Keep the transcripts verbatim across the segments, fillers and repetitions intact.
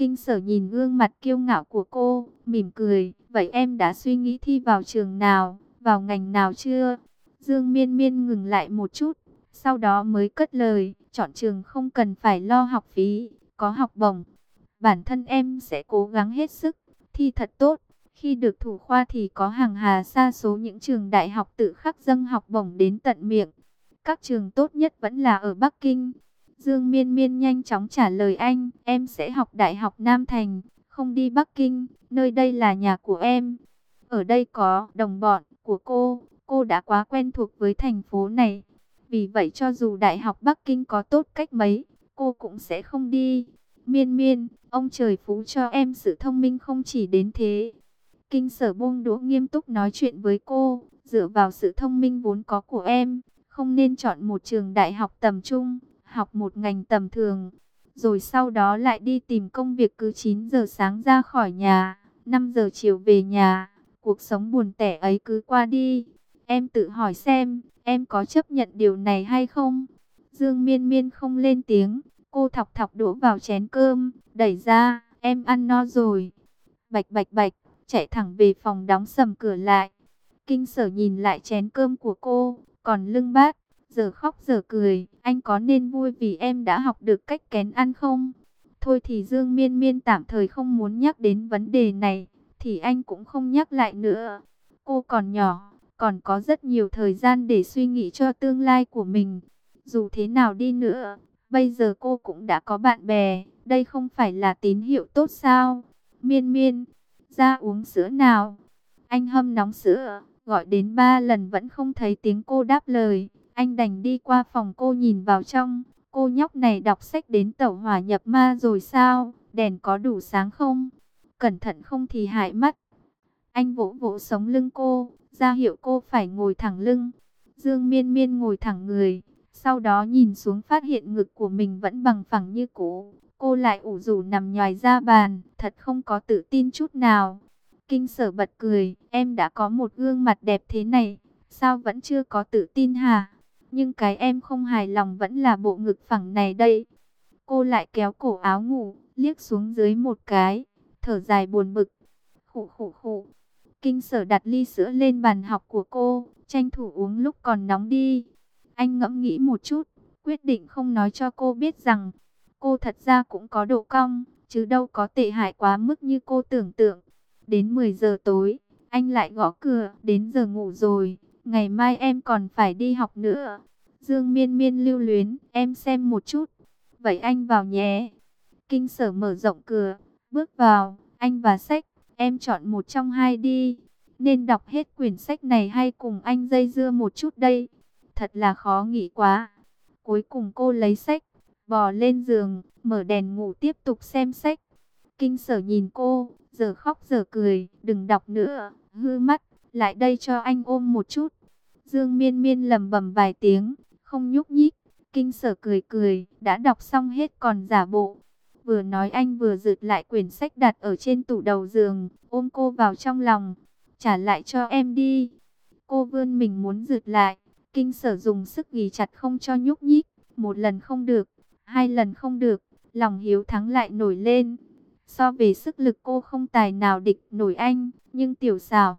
Kinh Sở nhìn gương mặt kiêu ngạo của cô, mỉm cười. Vậy em đã suy nghĩ thi vào trường nào, vào ngành nào chưa? Dương Miên Miên ngừng lại một chút, sau đó mới cất lời. Chọn trường không cần phải lo học phí, có học bổng. Bản thân em sẽ cố gắng hết sức, thi thật tốt. Khi được thủ khoa thì có hàng hà sa số những trường đại học tự khắc dâng học bổng đến tận miệng. Các trường tốt nhất vẫn là ở Bắc Kinh. Dương Miên Miên nhanh chóng trả lời anh, em sẽ học Đại học Nam Thành, không đi Bắc Kinh, nơi đây là nhà của em. Ở đây có đồng bọn của cô, cô đã quá quen thuộc với thành phố này. Vì vậy cho dù Đại học Bắc Kinh có tốt cách mấy, cô cũng sẽ không đi. Miên Miên, ông trời phú cho em sự thông minh không chỉ đến thế. Kinh Sở buông đũa nghiêm túc nói chuyện với cô, dựa vào sự thông minh vốn có của em, không nên chọn một trường đại học tầm trung, học một ngành tầm thường, rồi sau đó lại đi tìm công việc cứ chín giờ sáng ra khỏi nhà, năm giờ chiều về nhà, cuộc sống buồn tẻ ấy cứ qua đi. Em tự hỏi xem, em có chấp nhận điều này hay không? Dương Miên Miên không lên tiếng, cô thọc thọc đũa vào chén cơm, đẩy ra, em ăn no rồi. Bạch bạch bạch, chạy thẳng về phòng đóng sầm cửa lại. Kinh Sở nhìn lại chén cơm của cô, còn lưng bát, giờ khóc giờ cười, anh có nên vui vì em đã học được cách kén ăn không? Thôi thì Dương Miên Miên tạm thời không muốn nhắc đến vấn đề này, thì anh cũng không nhắc lại nữa. Cô còn nhỏ, còn có rất nhiều thời gian để suy nghĩ cho tương lai của mình. Dù thế nào đi nữa, bây giờ cô cũng đã có bạn bè, đây không phải là tín hiệu tốt sao? Miên Miên, ra uống sữa nào. Anh hâm nóng sữa, gọi đến ba lần vẫn không thấy tiếng cô đáp lời. Anh đành đi qua phòng cô nhìn vào trong. Cô nhóc này đọc sách đến tẩu hỏa nhập ma rồi sao? Đèn có đủ sáng không? Cẩn thận không thì hại mắt. Anh vỗ vỗ sống lưng cô, ra hiệu cô phải ngồi thẳng lưng. Dương Miên Miên ngồi thẳng người, sau đó nhìn xuống phát hiện ngực của mình vẫn bằng phẳng như cũ. Cô lại ủ rũ nằm nhoài ra bàn, thật không có tự tin chút nào. Kinh Sở bật cười, em đã có một gương mặt đẹp thế này, sao vẫn chưa có tự tin hả? Nhưng cái em không hài lòng vẫn là bộ ngực phẳng này đây. Cô lại kéo cổ áo ngủ, liếc xuống dưới một cái, thở dài buồn bực. Khụ khụ khụ. Kinh Sở đặt ly sữa lên bàn học của cô, tranh thủ uống lúc còn nóng đi. Anh ngẫm nghĩ một chút, quyết định không nói cho cô biết rằng cô thật ra cũng có độ cong, chứ đâu có tệ hại quá mức như cô tưởng tượng. Đến mười giờ tối, anh lại gõ cửa, đến giờ ngủ rồi, ngày mai em còn phải đi học nữa. Dương Miên Miên lưu luyến, em xem một chút. Vậy anh vào nhé. Kinh Sở mở rộng cửa, bước vào, anh và sách, em chọn một trong hai đi. Nên đọc hết quyển sách này hay cùng anh dây dưa một chút đây? Thật là khó nghĩ quá. Cuối cùng cô lấy sách, bò lên giường, mở đèn ngủ tiếp tục xem sách. Kinh Sở nhìn cô, giờ khóc giờ cười, đừng đọc nữa, hư mắt, lại đây cho anh ôm một chút. Dương Miên Miên lẩm bẩm vài tiếng, không nhúc nhích. Kinh Sở cười cười, đã đọc xong hết còn giả bộ. Vừa nói anh vừa giật lại quyển sách đặt ở trên tủ đầu giường, ôm cô vào trong lòng. Trả lại cho em đi. Cô vươn mình muốn giật lại. Kinh Sở dùng sức ghì chặt không cho nhúc nhích. Một lần không được, hai lần không được, lòng hiếu thắng lại nổi lên. So về sức lực cô không tài nào địch nổi anh, nhưng tiểu xảo.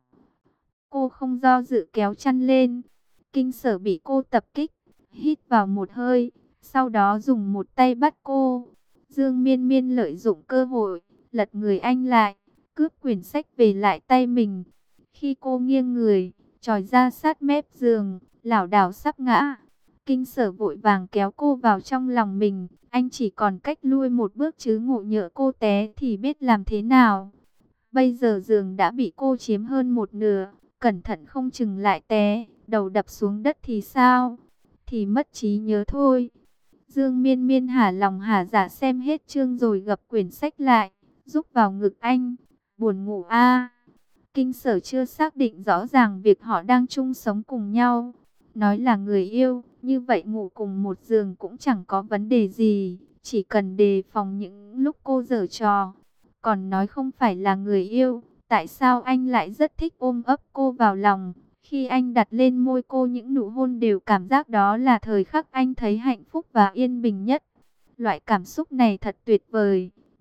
Cô không do dự kéo chăn lên. Kinh Sở bị cô tập kích, hít vào một hơi, sau đó dùng một tay bắt cô. Dương Miên Miên lợi dụng cơ hội, lật người anh lại, cướp quyển sách về lại tay mình. Khi cô nghiêng người, tròi ra sát mép giường, lảo đảo sắp ngã. Kinh Sở vội vàng kéo cô vào trong lòng mình. Anh chỉ còn cách lui một bước chứ ngộ nhỡ cô té thì biết làm thế nào. Bây giờ giường đã bị cô chiếm hơn một nửa. Cẩn thận không chừng lại té, đầu đập xuống đất thì sao? Thì mất trí nhớ thôi. Dương Miên Miên hả lòng hả dạ xem hết chương rồi gập quyển sách lại, rúc vào ngực anh. Buồn ngủ a. Kinh Sở chưa xác định rõ ràng việc họ đang chung sống cùng nhau. Nói là người yêu, như vậy ngủ cùng một giường cũng chẳng có vấn đề gì, chỉ cần đề phòng những lúc cô giở trò. Còn nói không phải là người yêu, tại sao anh lại rất thích ôm ấp cô vào lòng? Khi anh đặt lên môi cô những nụ hôn đều cảm giác đó là thời khắc anh thấy hạnh phúc và yên bình nhất. Loại cảm xúc này thật tuyệt vời,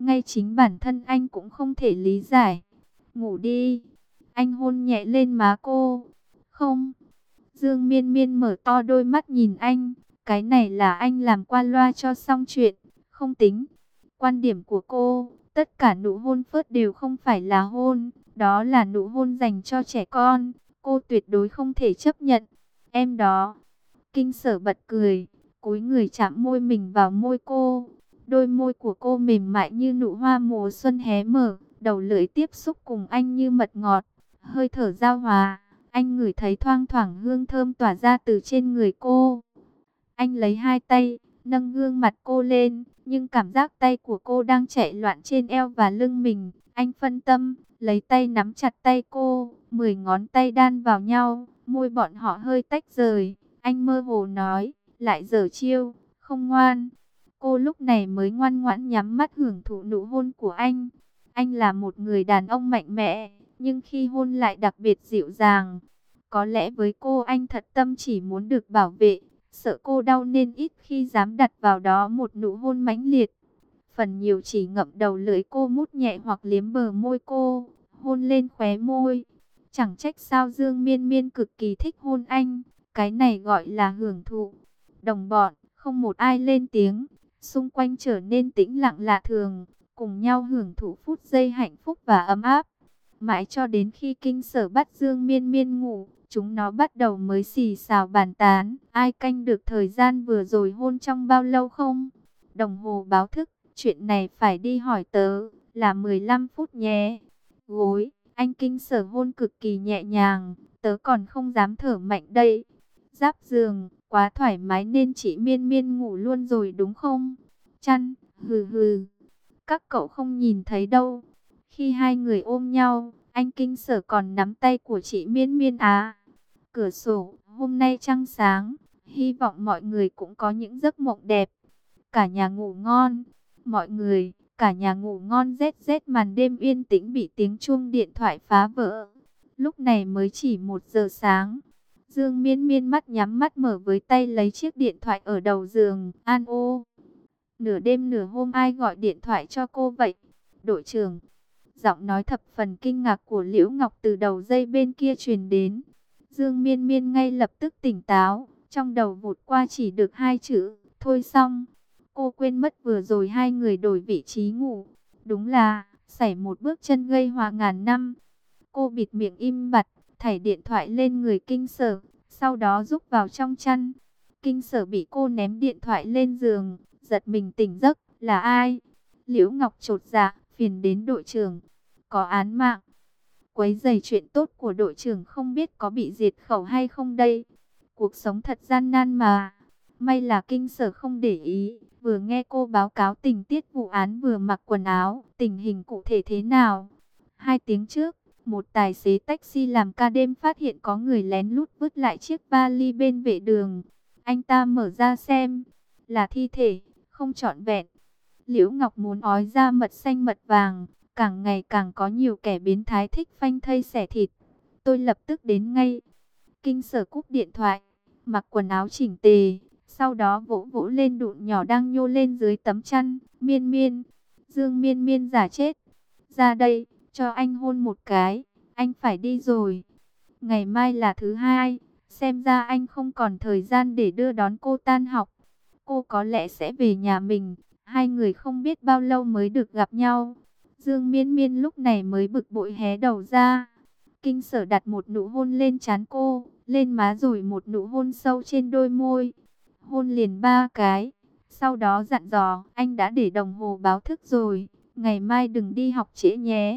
ngay chính bản thân anh cũng không thể lý giải. Ngủ đi. Anh hôn nhẹ lên má cô. Không. Dương Miên Miên mở to đôi mắt nhìn anh. Cái này là anh làm qua loa cho xong chuyện. Không tính. Quan điểm của cô, tất cả nụ hôn phớt đều không phải là hôn. Đó là nụ hôn dành cho trẻ con. Cô tuyệt đối không thể chấp nhận. Em đó. Kinh Sở bật cười, cúi người chạm môi mình vào môi cô. Đôi môi của cô mềm mại như nụ hoa mùa xuân hé mở, đầu lưỡi tiếp xúc cùng anh như mật ngọt, hơi thở giao hòa. Anh ngửi thấy thoang thoảng hương thơm tỏa ra từ trên người cô. Anh lấy hai tay, nâng gương mặt cô lên, nhưng cảm giác tay của cô đang chạy loạn trên eo và lưng mình. Anh phân tâm, lấy tay nắm chặt tay cô, mười ngón tay đan vào nhau, môi bọn họ hơi tách rời. Anh mơ hồ nói, lại giở chiêu, không ngoan. Cô lúc này mới ngoan ngoãn nhắm mắt hưởng thụ nụ hôn của anh. Anh là một người đàn ông mạnh mẽ, nhưng khi hôn lại đặc biệt dịu dàng. Có lẽ với cô anh thật tâm chỉ muốn được bảo vệ, sợ cô đau nên ít khi dám đặt vào đó một nụ hôn mãnh liệt. Phần nhiều chỉ ngậm đầu lưỡi cô mút nhẹ hoặc liếm bờ môi cô, hôn lên khóe môi. Chẳng trách sao Dương Miên Miên cực kỳ thích hôn anh. Cái này gọi là hưởng thụ. Đồng bọn, không một ai lên tiếng. Xung quanh trở nên tĩnh lặng lạ thường. Cùng nhau hưởng thụ phút giây hạnh phúc và ấm áp. Mãi cho đến khi Kinh Sở bắt Dương Miên Miên ngủ, chúng nó bắt đầu mới xì xào bàn tán. Ai canh được thời gian vừa rồi hôn trong bao lâu không? Đồng hồ báo thức, chuyện này phải đi hỏi tớ, là mười lăm phút nhé. Gối, anh Kinh Sở hôn cực kỳ nhẹ nhàng, tớ còn không dám thở mạnh đây. Giáp giường, quá thoải mái nên chị Miên Miên ngủ luôn rồi đúng không? Chăn, hừ hừ, các cậu không nhìn thấy đâu. Khi hai người ôm nhau, anh Kinh Sở còn nắm tay của chị Miên Miên á. Cửa sổ, hôm nay trăng sáng, hy vọng mọi người cũng có những giấc mộng đẹp. Cả nhà ngủ ngon, mọi người, cả nhà ngủ ngon. Rét rét màn đêm yên tĩnh bị tiếng chuông điện thoại phá vỡ. Lúc này mới chỉ một giờ sáng. Dương Miên Miên mắt nhắm mắt mở với tay lấy chiếc điện thoại ở đầu giường. An ô, nửa đêm nửa hôm ai gọi điện thoại cho cô vậy? Đội trưởng. Giọng nói thập phần kinh ngạc của Liễu Ngọc từ đầu dây bên kia truyền đến. Dương Miên Miên ngay lập tức tỉnh táo, trong đầu vụt qua chỉ được hai chữ, thôi xong. Cô quên mất vừa rồi hai người đổi vị trí ngủ. Đúng là, xảy một bước chân gây hòa ngàn năm. Cô bịt miệng im bặt, thảy điện thoại lên người Kinh Sở, sau đó rúc vào trong chăn. Kinh Sở bị cô ném điện thoại lên giường, giật mình tỉnh giấc. Là ai? Liễu Ngọc chột dạ, phiền đến đội trưởng. Có án mạng. Quấy rầy chuyện tốt của đội trưởng không biết có bị diệt khẩu hay không đây. Cuộc sống thật gian nan mà. May là Kinh Sở không để ý. Vừa nghe cô báo cáo tình tiết vụ án vừa mặc quần áo. Tình hình cụ thể thế nào? Hai tiếng trước, một tài xế taxi làm ca đêm phát hiện có người lén lút vứt lại chiếc vali bên vệ đường. Anh ta mở ra xem. Là thi thể, không trọn vẹn. Liễu Ngọc muốn ói ra mật xanh mật vàng. Càng ngày càng có nhiều kẻ biến thái thích phanh thây xẻ thịt. Tôi lập tức đến ngay. Kinh Sở cúp điện thoại, mặc quần áo chỉnh tề, sau đó vỗ vỗ lên đụn nhỏ đang nhô lên dưới tấm chăn. Miên Miên, Dương Miên Miên giả chết. Ra đây, cho anh hôn một cái, anh phải đi rồi. Ngày mai là thứ hai, xem ra anh không còn thời gian để đưa đón cô tan học. Cô có lẽ sẽ về nhà mình, hai người không biết bao lâu mới được gặp nhau. Dương Miên Miên lúc này mới bực bội hé đầu ra. Kinh Sở đặt một nụ hôn lên trán cô, lên má rồi một nụ hôn sâu trên đôi môi. Hôn liền ba cái. Sau đó dặn dò, anh đã để đồng hồ báo thức rồi, ngày mai đừng đi học trễ nhé.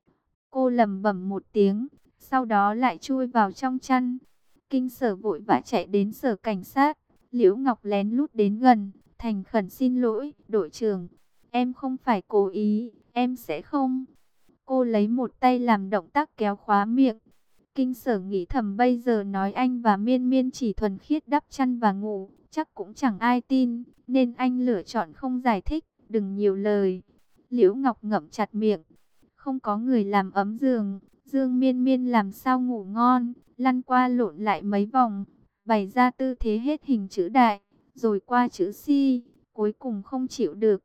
Cô lẩm bẩm một tiếng, sau đó lại chui vào trong chăn. Kinh Sở vội vã chạy đến sở cảnh sát. Liễu Ngọc lén lút đến gần, thành khẩn xin lỗi, đội trưởng. Em không phải cố ý, em sẽ không. Cô lấy một tay làm động tác kéo khóa miệng. Kinh Sở nghĩ thầm bây giờ nói anh và Miên Miên chỉ thuần khiết đắp chăn và ngủ, chắc cũng chẳng ai tin, nên anh lựa chọn không giải thích, đừng nhiều lời. Liễu Ngọc ngậm chặt miệng. Không có người làm ấm giường, Dương Miên Miên làm sao ngủ ngon, lăn qua lộn lại mấy vòng, bày ra tư thế hết hình chữ đại, rồi qua chữ Si, cuối cùng không chịu được.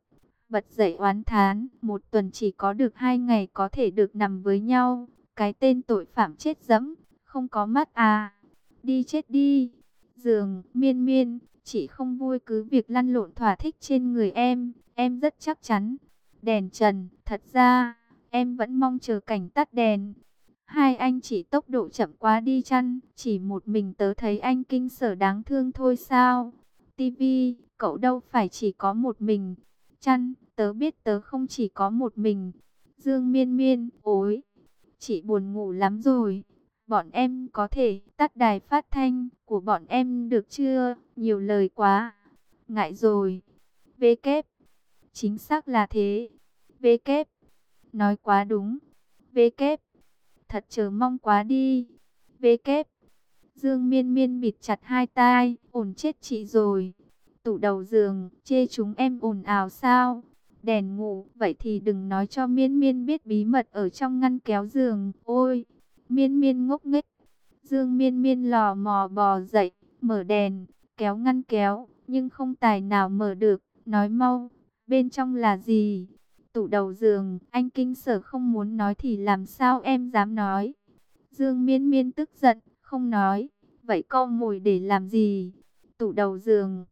bật dậy oán thán, một tuần chỉ có được hai ngày có thể được nằm với nhau. Cái tên tội phạm chết dẫm, không có mắt à, đi chết đi. Giường, Miên Miên, chị không vui cứ việc lăn lộn thỏa thích trên người em, em rất chắc chắn. Đèn trần, thật ra, em vẫn mong chờ cảnh tắt đèn. Hai anh chỉ tốc độ chậm quá đi chăng, chỉ một mình tớ thấy anh kinh sở đáng thương thôi sao. Tivi, cậu đâu phải chỉ có một mình. Chăn, tớ biết tớ không chỉ có một mình. Dương Miên Miên, ối, chị buồn ngủ lắm rồi. Bọn em có thể tắt đài phát thanh của bọn em được chưa? Nhiều lời quá. Ngại rồi. Vê kép. Chính xác là thế. Vê kép. Nói quá đúng. Vê kép. Thật chờ mong quá đi. Vê kép. Dương Miên Miên bịt chặt hai tai. Ổn chết chị rồi. Tủ đầu giường, chê chúng em ồn ào sao? Đèn ngủ, vậy thì đừng nói cho Miên Miên biết bí mật ở trong ngăn kéo giường. Ôi, Miên Miên ngốc nghếch. Dương Miên Miên lò mò bò dậy, mở đèn, kéo ngăn kéo, nhưng không tài nào mở được. Nói mau, bên trong là gì? Tủ đầu giường, anh kinh sở không muốn nói thì làm sao em dám nói? Dương Miên Miên tức giận, không nói. Vậy câu mồi để làm gì? Tủ đầu giường.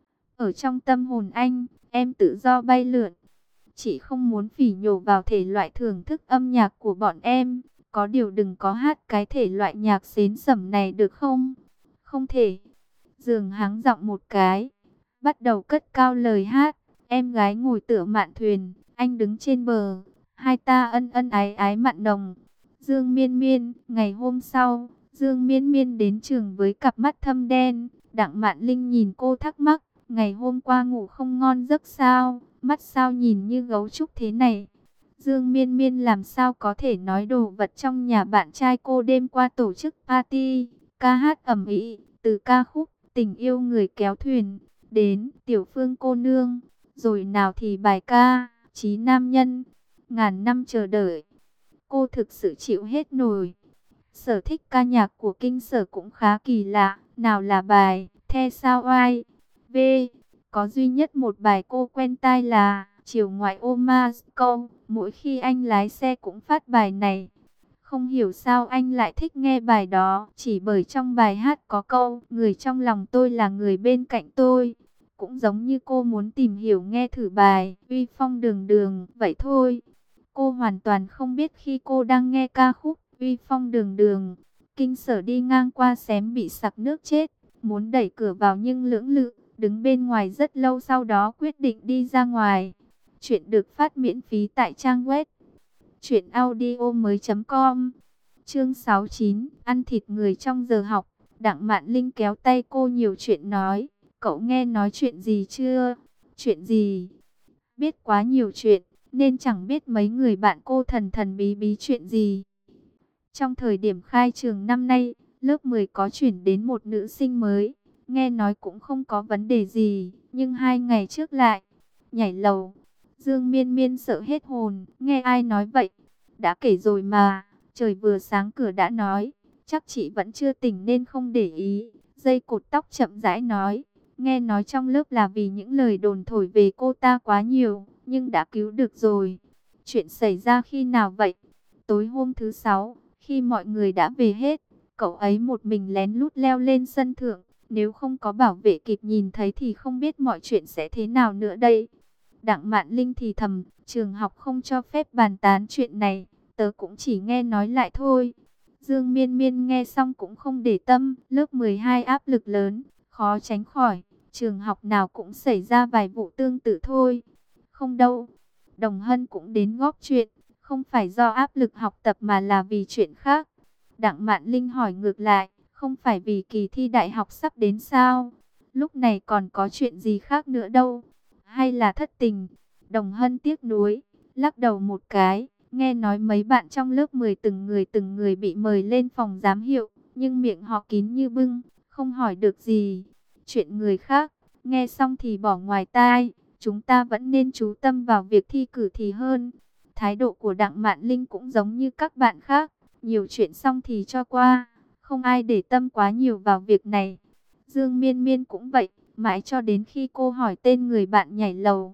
Ở trong tâm hồn anh, em tự do bay lượn. Chị không muốn phỉ nhổ vào thể loại thưởng thức âm nhạc của bọn em. Có điều đừng có hát cái thể loại nhạc xến sẩm này được không? Không thể. Giường háng giọng một cái. Bắt đầu cất cao lời hát. Em gái ngồi tựa mạn thuyền. Anh đứng trên bờ. Hai ta ân ân ái ái mặn nồng. Dương Miên Miên. Ngày hôm sau, Dương Miên Miên đến trường với cặp mắt thâm đen. Đặng Mạn Linh nhìn cô thắc mắc. Ngày hôm qua ngủ không ngon giấc sao? Mắt sao nhìn như gấu trúc thế này? Dương Miên Miên làm sao có thể nói đồ vật trong nhà bạn trai cô đêm qua tổ chức party, ca hát ầm ĩ, từ ca khúc Tình yêu người kéo thuyền, đến Tiểu Phương cô nương, rồi nào thì bài ca Chí nam nhân, ngàn năm chờ đợi. Cô thực sự chịu hết nổi. Sở thích ca nhạc của kinh sở cũng khá kỳ lạ, nào là bài The Sao Ai, V, có duy nhất một bài cô quen tai là Chiều ngoại ô Moscow. Mỗi khi anh lái xe cũng phát bài này. Không hiểu sao anh lại thích nghe bài đó, chỉ bởi trong bài hát có câu người trong lòng tôi là người bên cạnh tôi. Cũng giống như cô muốn tìm hiểu nghe thử bài Uy Phong Đường Đường vậy thôi. Cô hoàn toàn không biết khi cô đang nghe ca khúc Uy Phong Đường Đường, kinh sở đi ngang qua xém bị sặc nước chết, muốn đẩy cửa vào nhưng lưỡng lự, đứng bên ngoài rất lâu sau đó quyết định đi ra ngoài. Chuyện được phát miễn phí tại trang web truyện audio mới chấm com. Chương sáu mươi chín, ăn thịt người trong giờ học. Đặng Mạn Linh kéo tay cô nhiều chuyện nói. Cậu nghe nói chuyện gì chưa? Chuyện gì? Biết quá nhiều chuyện, nên chẳng biết mấy người bạn cô thần thần bí bí chuyện gì. Trong thời điểm khai trường năm nay, lớp mười có chuyển đến một nữ sinh mới. Nghe nói cũng không có vấn đề gì, nhưng hai ngày trước lại nhảy lầu. Dương Miên Miên sợ hết hồn, nghe ai nói vậy? Đã kể rồi mà, trời vừa sáng cửa đã nói, chắc chị vẫn chưa tỉnh nên không để ý. Dây cột tóc chậm rãi nói, nghe nói trong lớp là vì những lời đồn thổi về cô ta quá nhiều, nhưng đã cứu được rồi. Chuyện xảy ra khi nào vậy? Tối hôm thứ sáu, khi mọi người đã về hết, cậu ấy một mình lén lút leo lên sân thượng. Nếu không có bảo vệ kịp nhìn thấy thì không biết mọi chuyện sẽ thế nào nữa đây. Đặng Mạn Linh thì thầm, trường học không cho phép bàn tán chuyện này, tớ cũng chỉ nghe nói lại thôi. Dương Miên Miên nghe xong cũng không để tâm, lớp mười hai áp lực lớn, khó tránh khỏi, trường học nào cũng xảy ra vài vụ tương tự thôi. Không đâu, Đồng Hân cũng đến góp chuyện, không phải do áp lực học tập mà là vì chuyện khác. Đặng Mạn Linh hỏi ngược lại, không phải vì kỳ thi đại học sắp đến sao? Lúc này còn có chuyện gì khác nữa đâu? Hay là thất tình? Đồng Hân tiếc nuối, lắc đầu một cái. Nghe nói mấy bạn trong lớp mười từng người từng người bị mời lên phòng giám hiệu, nhưng miệng họ kín như bưng, không hỏi được gì. Chuyện người khác, nghe xong thì bỏ ngoài tai, chúng ta vẫn nên chú tâm vào việc thi cử thì hơn. Thái độ của Đặng Mạn Linh cũng giống như các bạn khác, nhiều chuyện xong thì cho qua, không ai để tâm quá nhiều vào việc này. Dương Miên Miên cũng vậy, mãi cho đến khi cô hỏi tên người bạn nhảy lầu.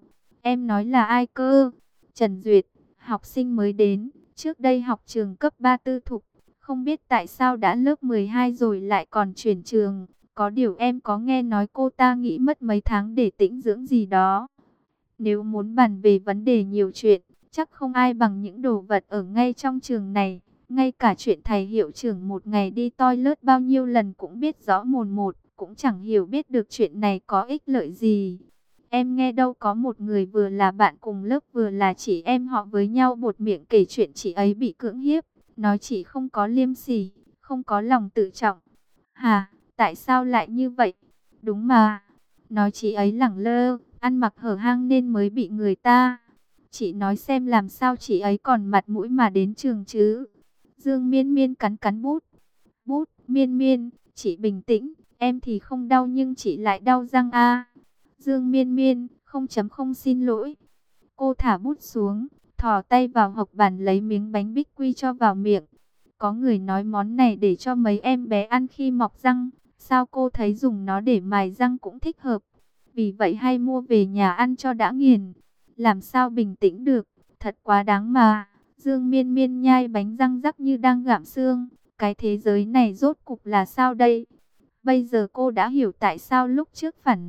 Em nói là ai cơ? Trần Duyệt, học sinh mới đến, trước đây học trường cấp ba tư thục, không biết tại sao đã lớp mười hai rồi lại còn chuyển trường. Có điều em có nghe nói cô ta nghỉ mất mấy tháng để tĩnh dưỡng gì đó. Nếu muốn bàn về vấn đề nhiều chuyện, chắc không ai bằng những đồ vật ở ngay trong trường này. Ngay cả chuyện thầy hiệu trưởng một ngày đi toilet bao nhiêu lần cũng biết rõ mồn một, cũng chẳng hiểu biết được chuyện này có ích lợi gì. Em nghe đâu có một người vừa là bạn cùng lớp vừa là chị em họ với nhau buột miệng kể chuyện chị ấy bị cưỡng hiếp, nói chị không có liêm sỉ, không có lòng tự trọng. Hà, tại sao lại như vậy? Đúng mà, nói chị ấy lẳng lơ, ăn mặc hở hang nên mới bị người ta. Chị nói xem làm sao chị ấy còn mặt mũi mà đến trường chứ? Dương Miên Miên cắn cắn bút. Bút, Miên Miên, chị bình tĩnh, em thì không đau nhưng chị lại đau răng a. Dương Miên Miên, không chấm không xin lỗi. Cô thả bút xuống, thò tay vào hộc bàn lấy miếng bánh bích quy cho vào miệng. Có người nói món này để cho mấy em bé ăn khi mọc răng. Sao cô thấy dùng nó để mài răng cũng thích hợp. Vì vậy hay mua về nhà ăn cho đã nghiền. Làm sao bình tĩnh được, thật quá đáng mà. Dương Miên Miên nhai bánh răng rắc như đang gặm xương. Cái thế giới này rốt cục là sao đây? Bây giờ cô đã hiểu tại sao lúc trước phản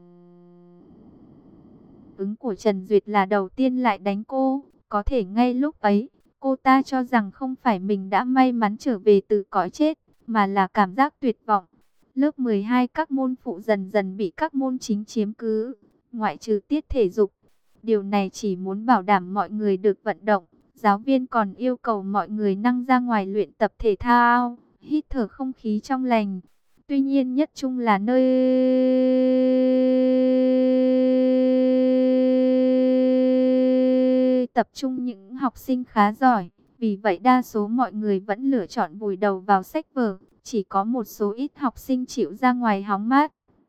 ứng của Trần Duyệt là đầu tiên lại đánh cô. Có thể ngay lúc ấy, cô ta cho rằng không phải mình đã may mắn trở về từ cõi chết, mà là cảm giác tuyệt vọng. Lớp mười hai các môn phụ dần dần bị các môn chính chiếm cứ, ngoại trừ tiết thể dục. Điều này chỉ muốn bảo đảm mọi người được vận động. Giáo viên còn yêu cầu mọi người năng ra ngoài luyện tập thể thao, hít thở không khí trong lành. Tuy nhiên nhất trung là nơi tập trung những học sinh khá giỏi. Vì vậy đa số mọi người vẫn lựa chọn vùi đầu vào sách vở. Chỉ có một số ít học sinh chịu ra ngoài hóng mát.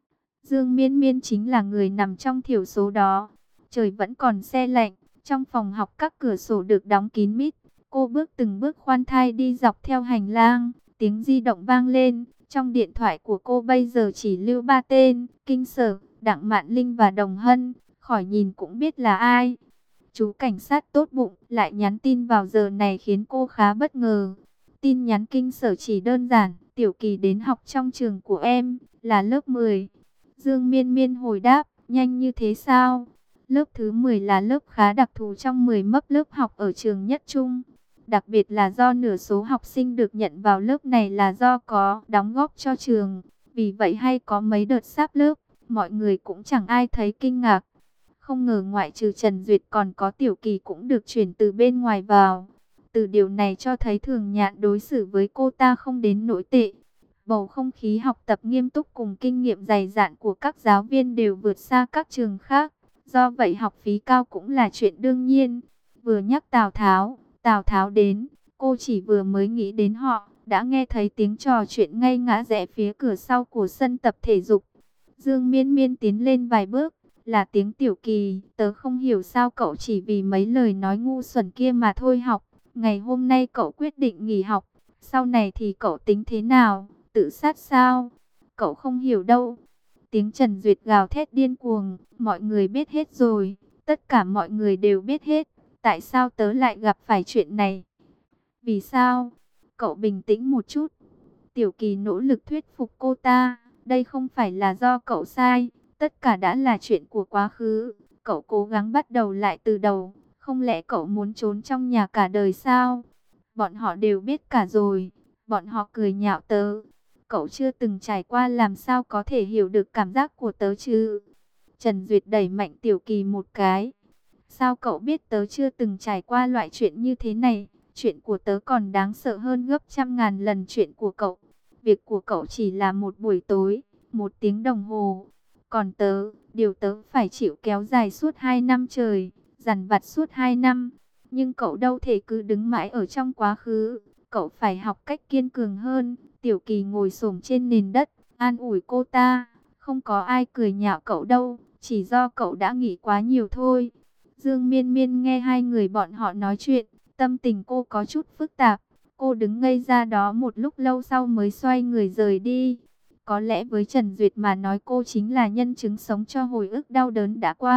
Dương Miên Miên chính là người nằm trong thiểu số đó. Trời vẫn còn se lạnh. Trong phòng học các cửa sổ được đóng kín mít. Cô bước từng bước khoan thai đi dọc theo hành lang. Tiếng di động vang lên. Trong điện thoại của cô bây giờ chỉ lưu ba tên. Kinh Sở, Đặng Mạn Linh và Đồng Hân. Khỏi nhìn cũng biết là ai. Chú cảnh sát tốt bụng lại nhắn tin vào giờ này khiến cô khá bất ngờ. Tin nhắn Kinh Sở chỉ đơn giản. Tiểu Kỳ đến học trong trường của em, là lớp mười. Dương Miên Miên hồi đáp, nhanh như thế sao? Lớp thứ mười là lớp khá đặc thù trong mười mấp lớp học ở trường Nhất Trung. Đặc biệt là do nửa số học sinh được nhận vào lớp này là do có đóng góp cho trường. Vì vậy hay có mấy đợt sáp lớp, mọi người cũng chẳng ai thấy kinh ngạc. Không ngờ ngoại trừ Trần Duyệt còn có Tiểu Kỳ cũng được chuyển từ bên ngoài vào. Từ điều này cho thấy Thường Nhạn đối xử với cô ta không đến nỗi tệ. Bầu không khí học tập nghiêm túc cùng kinh nghiệm dày dạn của các giáo viên đều vượt xa các trường khác. Do vậy học phí cao cũng là chuyện đương nhiên. Vừa nhắc Tào Tháo, Tào Tháo đến, cô chỉ vừa mới nghĩ đến họ, đã nghe thấy tiếng trò chuyện ngay ngã rẽ phía cửa sau của sân tập thể dục. Dương Miên Miên tiến lên vài bước, là tiếng Tiểu Kỳ, tớ không hiểu sao cậu chỉ vì mấy lời nói ngu xuẩn kia mà thôi học. Ngày hôm nay cậu quyết định nghỉ học, sau này thì cậu tính thế nào, tự sát sao? Cậu không hiểu đâu. Tiếng Trần Duyệt gào thét điên cuồng, mọi người biết hết rồi, tất cả mọi người đều biết hết. Tại sao tớ lại gặp phải chuyện này? Vì sao? Cậu bình tĩnh một chút. Tiểu Kỳ nỗ lực thuyết phục cô ta, đây không phải là do cậu sai, tất cả đã là chuyện của quá khứ. Cậu cố gắng bắt đầu lại từ đầu, không lẽ cậu muốn trốn trong nhà cả đời sao? Bọn họ đều biết cả rồi, bọn họ cười nhạo tớ. Cậu chưa từng trải qua làm sao có thể hiểu được cảm giác của tớ chứ? Trần Duyệt đẩy mạnh Tiểu Kỳ một cái. Sao cậu biết tớ chưa từng trải qua loại chuyện như thế này? Chuyện của tớ còn đáng sợ hơn gấp trăm ngàn lần chuyện của cậu. Việc của cậu chỉ là một buổi tối, một tiếng đồng hồ. Còn tớ, điều tớ phải chịu kéo dài suốt hai năm trời, dằn vặt suốt hai năm. Nhưng cậu đâu thể cứ đứng mãi ở trong quá khứ. Cậu phải học cách kiên cường hơn. Tiểu Kỳ ngồi xổm trên nền đất, an ủi cô ta. Không có ai cười nhạo cậu đâu, chỉ do cậu đã nghĩ quá nhiều thôi. Dương Miên Miên nghe hai người bọn họ nói chuyện, tâm tình cô có chút phức tạp. Cô đứng ngây ra đó một lúc lâu sau mới xoay người rời đi. Có lẽ với Trần Duyệt mà nói cô chính là nhân chứng sống cho hồi ức đau đớn đã qua.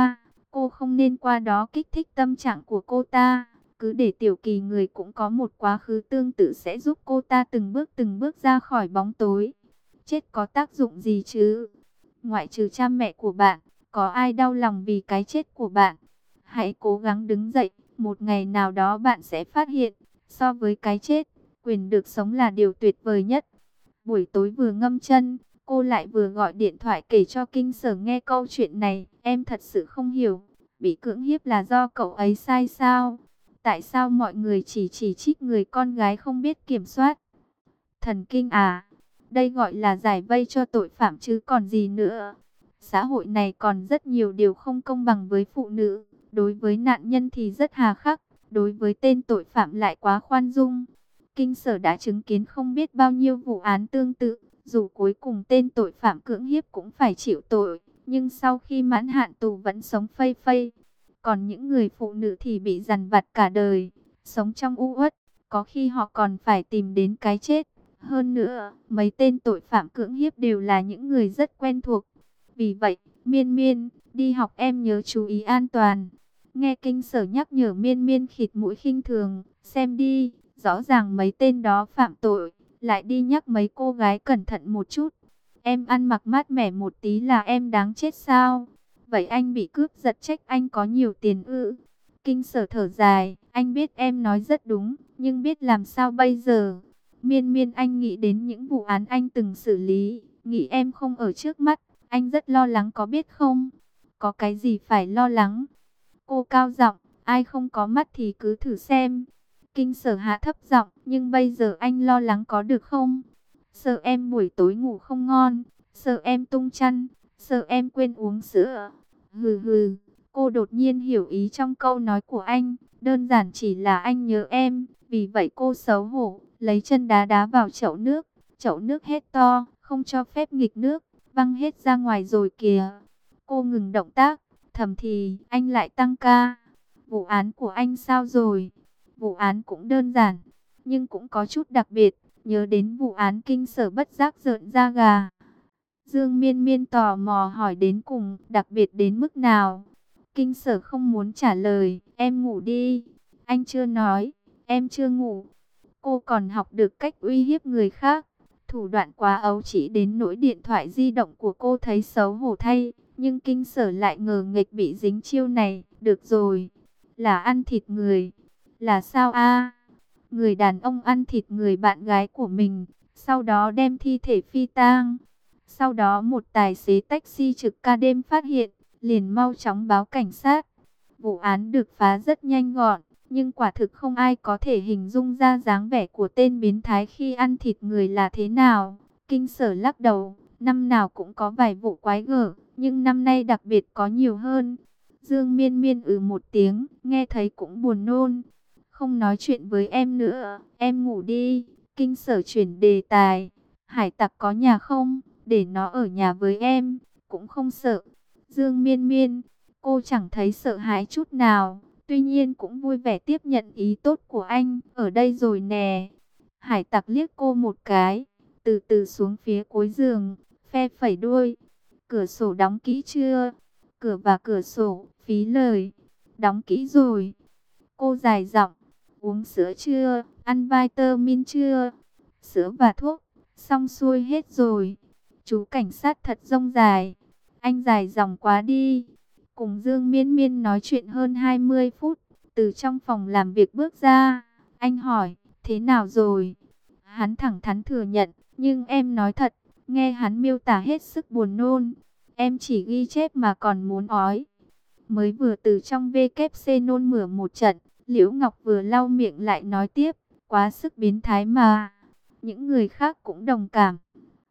Cô không nên qua đó kích thích tâm trạng của cô ta. Cứ để Tiểu Kỳ người cũng có một quá khứ tương tự sẽ giúp cô ta từng bước từng bước ra khỏi bóng tối. Chết có tác dụng gì chứ? Ngoại trừ cha mẹ của bạn, có ai đau lòng vì cái chết của bạn? Hãy cố gắng đứng dậy, một ngày nào đó bạn sẽ phát hiện, so với cái chết, quyền được sống là điều tuyệt vời nhất. Buổi tối vừa ngâm chân, cô lại vừa gọi điện thoại kể cho Kinh Sở nghe câu chuyện này. Em thật sự không hiểu, bị cưỡng hiếp là do cậu ấy sai sao? Tại sao mọi người chỉ chỉ trích người con gái không biết kiểm soát? Thần kinh à? Đây gọi là giải vây cho tội phạm chứ còn gì nữa. Xã hội này còn rất nhiều điều không công bằng với phụ nữ. Đối với nạn nhân thì rất hà khắc, đối với tên tội phạm lại quá khoan dung. Kinh Sở đã chứng kiến không biết bao nhiêu vụ án tương tự, dù cuối cùng tên tội phạm cưỡng hiếp cũng phải chịu tội, nhưng sau khi mãn hạn tù vẫn sống phây phây. Còn những người phụ nữ thì bị dằn vặt cả đời, sống trong u uất, có khi họ còn phải tìm đến cái chết. Hơn nữa, mấy tên tội phạm cưỡng hiếp đều là những người rất quen thuộc. Vì vậy, Miên Miên, đi học em nhớ chú ý an toàn. Nghe Kinh Sở nhắc nhở Miên Miên khịt mũi khinh thường, xem đi, rõ ràng mấy tên đó phạm tội, lại đi nhắc mấy cô gái cẩn thận một chút. Em ăn mặc mát mẻ một tí là em đáng chết sao? Vậy anh bị cướp giật trách anh có nhiều tiền ư? Kinh Sở thở dài, anh biết em nói rất đúng, nhưng biết làm sao bây giờ? Miên Miên, anh nghĩ đến những vụ án anh từng xử lý, nghĩ em không ở trước mắt, anh rất lo lắng có biết không? Có cái gì phải lo lắng? Cô cao giọng, ai không có mắt thì cứ thử xem. Kinh Sở hạ thấp giọng, nhưng bây giờ anh lo lắng có được không? Sợ em buổi tối ngủ không ngon, sợ em tung chăn, sợ em quên uống sữa. Hừ hừ, cô đột nhiên hiểu ý trong câu nói của anh, đơn giản chỉ là anh nhớ em, vì vậy cô xấu hổ, lấy chân đá đá vào chậu nước, chậu nước hét to, không cho phép nghịch nước, văng hết ra ngoài rồi kìa. Cô ngừng động tác, thầm thì, anh lại tăng ca. Vụ án của anh sao rồi? Vụ án cũng đơn giản, nhưng cũng có chút đặc biệt, nhớ đến vụ án Kinh Sở bất giác rợn da gà. Dương Miên Miên tò mò hỏi đến cùng, đặc biệt đến mức nào? Kinh Sở không muốn trả lời, em ngủ đi. Anh chưa nói, em chưa ngủ. Cô còn học được cách uy hiếp người khác. Thủ đoạn quá ấu chỉ đến nỗi điện thoại di động của cô thấy xấu hổ thay. Nhưng Kinh Sở lại ngờ nghịch bị dính chiêu này. Được rồi, là ăn thịt người. Là sao a? Người đàn ông ăn thịt người bạn gái của mình, sau đó đem thi thể phi tang. Sau đó một tài xế taxi trực ca đêm phát hiện, liền mau chóng báo cảnh sát. Vụ án được phá rất nhanh gọn, nhưng quả thực không ai có thể hình dung ra dáng vẻ của tên biến thái khi ăn thịt người là thế nào. Kinh Sở lắc đầu, năm nào cũng có vài vụ quái gở, nhưng năm nay đặc biệt có nhiều hơn. Dương Miên Miên ừ một tiếng, nghe thấy cũng buồn nôn. Không nói chuyện với em nữa, em ngủ đi. Kinh Sở chuyển đề tài. Hải tặc có nhà không? Để nó ở nhà với em, cũng không sợ. Dương Miên Miên, cô chẳng thấy sợ hãi chút nào. Tuy nhiên cũng vui vẻ tiếp nhận ý tốt của anh. Ở đây rồi nè. Hải tặc liếc cô một cái, từ từ xuống phía cuối giường, phe phẩy đuôi. Cửa sổ đóng kỹ chưa? Cửa và cửa sổ, phí lời. Đóng kỹ rồi. Cô dài giọng, uống sữa chưa? Ăn vitamin chưa? Sữa và thuốc, xong xuôi hết rồi. Chú cảnh sát thật rông dài. Anh dài dòng quá đi. Cùng Dương Miên Miên nói chuyện hơn hai mươi phút. Từ trong phòng làm việc bước ra. Anh hỏi, thế nào rồi? Hắn thẳng thắn thừa nhận. Nhưng em nói thật, nghe hắn miêu tả hết sức buồn nôn. Em chỉ ghi chép mà còn muốn ói. Mới vừa từ trong vê kép xê nôn mửa một trận. Liễu Ngọc vừa lau miệng lại nói tiếp. Quá sức biến thái mà. Những người khác cũng đồng cảm.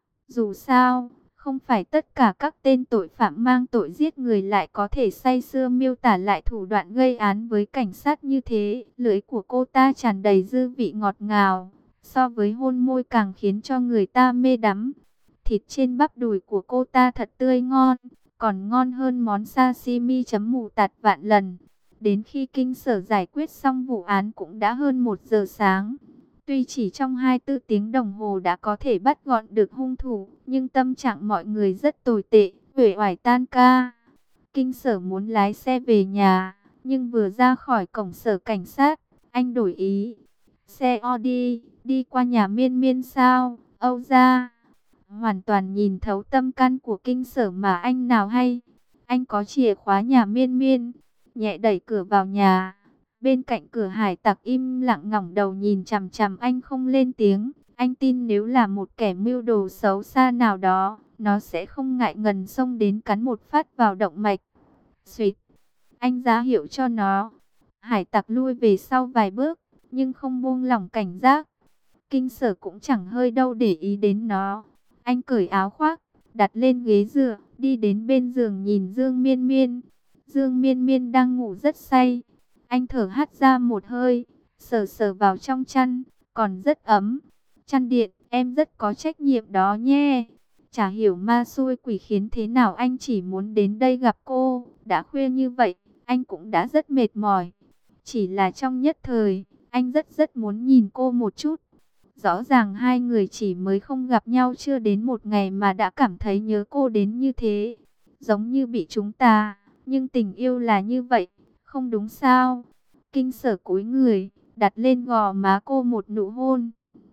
Dù sao, không phải tất cả các tên tội phạm mang tội giết người lại có thể say sưa miêu tả lại thủ đoạn gây án với cảnh sát như thế. Lưỡi của cô ta tràn đầy dư vị ngọt ngào, so với hôn môi càng khiến cho người ta mê đắm. Thịt trên bắp đùi của cô ta thật tươi ngon, còn ngon hơn món sashimi chấm mù tạt vạn lần. Đến khi Kinh Sở giải quyết xong vụ án cũng đã hơn một giờ sáng. Tuy chỉ trong hai mươi tư tiếng đồng hồ đã có thể bắt gọn được hung thủ, nhưng tâm trạng mọi người rất tồi tệ, uể oải tan ca. Kinh Sở muốn lái xe về nhà, nhưng vừa ra khỏi cổng sở cảnh sát, anh đổi ý. Xe Audi, đi qua nhà Miên Miên sao, Âu gia? Hoàn toàn nhìn thấu tâm can của Kinh Sở mà anh nào hay. Anh có chìa khóa nhà Miên Miên, nhẹ đẩy cửa vào nhà. Bên cạnh cửa hải tặc im lặng ngẩng đầu nhìn chằm chằm anh không lên tiếng. Anh tin nếu là một kẻ mưu đồ xấu xa nào đó, nó sẽ không ngại ngần xông đến cắn một phát vào động mạch. Xuyệt, anh ra hiệu cho nó. Hải tặc lui về sau vài bước, nhưng không buông lỏng cảnh giác. Kinh Sở cũng chẳng hơi đâu để ý đến nó. Anh cởi áo khoác, đặt lên ghế dựa, đi đến bên giường nhìn Dương Miên Miên. Dương Miên Miên đang ngủ rất say. Anh thở hắt ra một hơi, sờ sờ vào trong chăn, còn rất ấm. Chăn điện, em rất có trách nhiệm đó nhé. Chả hiểu ma xui quỷ khiến thế nào anh chỉ muốn đến đây gặp cô. Đã khuya như vậy, anh cũng đã rất mệt mỏi. Chỉ là trong nhất thời, anh rất rất muốn nhìn cô một chút. Rõ ràng hai người chỉ mới không gặp nhau chưa đến một ngày mà đã cảm thấy nhớ cô đến như thế. Giống như bị chúng ta, nhưng tình yêu là như vậy, không đúng sao? Kinh Sở cúi người, đặt lên gò má cô một nụ hôn.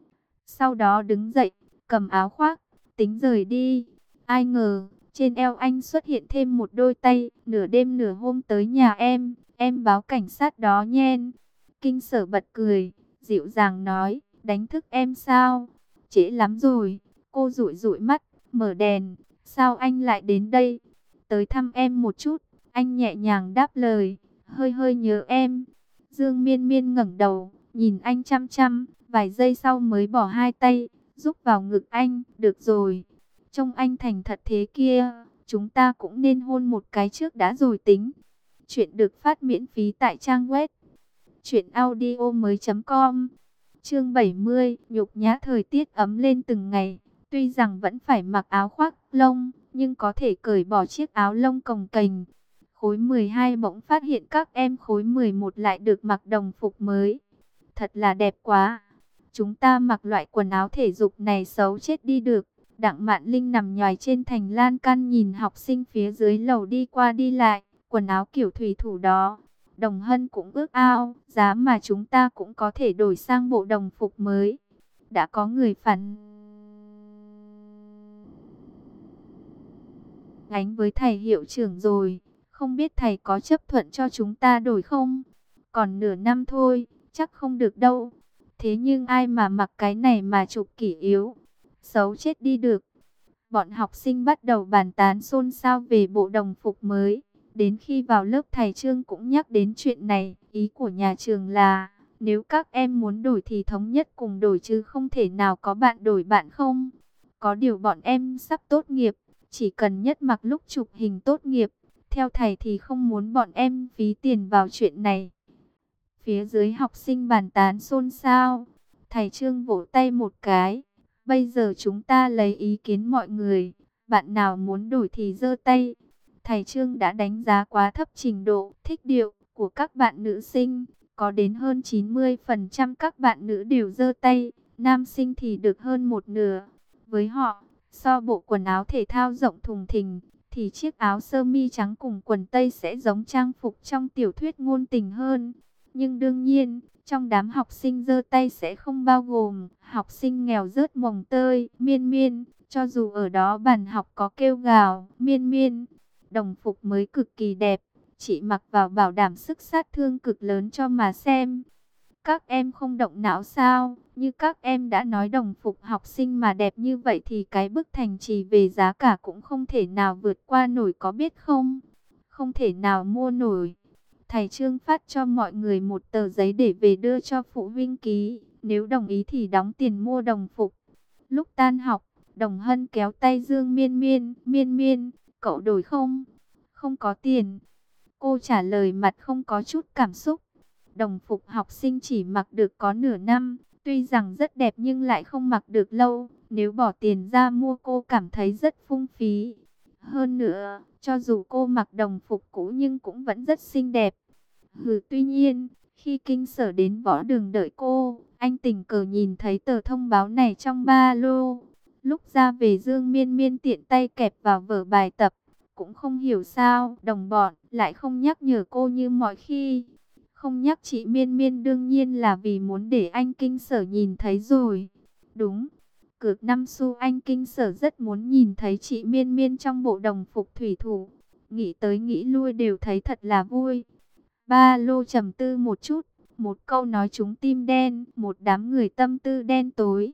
Sau đó đứng dậy, cầm áo khoác, tính rời đi. Ai ngờ, trên eo anh xuất hiện thêm một đôi tay, nửa đêm nửa hôm tới nhà em, em báo cảnh sát đó nhen. Kinh Sở bật cười, dịu dàng nói, đánh thức em sao? Trễ lắm rồi. Cô dụi dụi mắt, mở đèn. Sao anh lại đến đây? Tới thăm em một chút. Anh nhẹ nhàng đáp lời, hơi hơi nhớ em. Dương Miên Miên ngẩng đầu, nhìn anh chăm chăm, vài giây sau mới bỏ hai tay, rúc vào ngực anh. Được rồi, trông anh thành thật thế kia, chúng ta cũng nên hôn một cái trước đã rồi tính. Chuyện được phát miễn phí tại trang web truyện audio mới chấm com. Chương bảy mươi, nhục nhã thời tiết ấm lên từng ngày. Tuy rằng vẫn phải mặc áo khoác lông, nhưng có thể cởi bỏ chiếc áo lông cồng kềnh. Khối mười hai bỗng phát hiện các em khối mười một lại được mặc đồng phục mới. Thật là đẹp quá. Chúng ta mặc loại quần áo thể dục này xấu chết đi được. Đặng Mạn Linh nằm nhoài trên thành lan can nhìn học sinh phía dưới lầu đi qua đi lại. Quần áo kiểu thủy thủ đó. Đồng Hân cũng ước ao, giá mà chúng ta cũng có thể đổi sang bộ đồng phục mới. Đã có người phản ánh với thầy hiệu trưởng rồi, không biết thầy có chấp thuận cho chúng ta đổi không? Còn nửa năm thôi, chắc không được đâu. Thế nhưng ai mà mặc cái này mà chụp kỷ yếu, xấu chết đi được. Bọn học sinh bắt đầu bàn tán xôn xao về bộ đồng phục mới. Đến khi vào lớp thầy Trương cũng nhắc đến chuyện này. Ý của nhà trường là, nếu các em muốn đổi thì thống nhất cùng đổi chứ không thể nào có bạn đổi bạn không. Có điều bọn em sắp tốt nghiệp, chỉ cần nhất mặc lúc chụp hình tốt nghiệp. Theo thầy thì không muốn bọn em phí tiền vào chuyện này. Phía dưới học sinh bàn tán xôn xao. Thầy Trương vỗ tay một cái. Bây giờ chúng ta lấy ý kiến mọi người. Bạn nào muốn đổi thì giơ tay. Thầy Trương đã đánh giá quá thấp trình độ thích điệu của các bạn nữ sinh. Có đến hơn chín mươi phần trăm các bạn nữ đều giơ tay. Nam sinh thì được hơn một nửa. Với họ, so bộ quần áo thể thao rộng thùng thình, thì chiếc áo sơ mi trắng cùng quần tây sẽ giống trang phục trong tiểu thuyết ngôn tình hơn. Nhưng đương nhiên, trong đám học sinh giơ tay sẽ không bao gồm học sinh nghèo rớt mồng tơi, Miên Miên. Cho dù ở đó bàn học có kêu gào, Miên Miên. Đồng phục mới cực kỳ đẹp, chị mặc vào bảo đảm sức sát thương cực lớn cho mà xem. Các em không động não sao? Như các em đã nói đồng phục học sinh mà đẹp như vậy thì cái bức thành trì về giá cả cũng không thể nào vượt qua nổi có biết không? Không thể nào mua nổi. Thầy Trương phát cho mọi người một tờ giấy để về đưa cho phụ huynh ký. Nếu đồng ý thì đóng tiền mua đồng phục. Lúc tan học, Đồng Hân kéo tay Dương Miên Miên. Miên Miên, cậu đổi không? Không có tiền. Cô trả lời mặt không có chút cảm xúc. Đồng phục học sinh chỉ mặc được có nửa năm. Tuy rằng rất đẹp nhưng lại không mặc được lâu. Nếu bỏ tiền ra mua cô cảm thấy rất phung phí. Hơn nữa, cho dù cô mặc đồng phục cũ nhưng cũng vẫn rất xinh đẹp. Hừ, tuy nhiên, khi Kinh Sở đến võ đường đợi cô, anh tình cờ nhìn thấy tờ thông báo này trong ba lô. Lúc ra về Dương Miên Miên tiện tay kẹp vào vở bài tập. Cũng không hiểu sao, đồng bọn lại không nhắc nhở cô như mọi khi. Không nhắc chị Miên Miên đương nhiên là vì muốn để anh Kinh Sở nhìn thấy rồi. Đúng, cược năm xu anh Kinh Sở rất muốn nhìn thấy chị Miên Miên trong bộ đồng phục thủy thủ. Nghĩ tới nghĩ lui đều thấy thật là vui. Ba Lô trầm tư một chút, một câu nói trúng tim đen, một đám người tâm tư đen tối.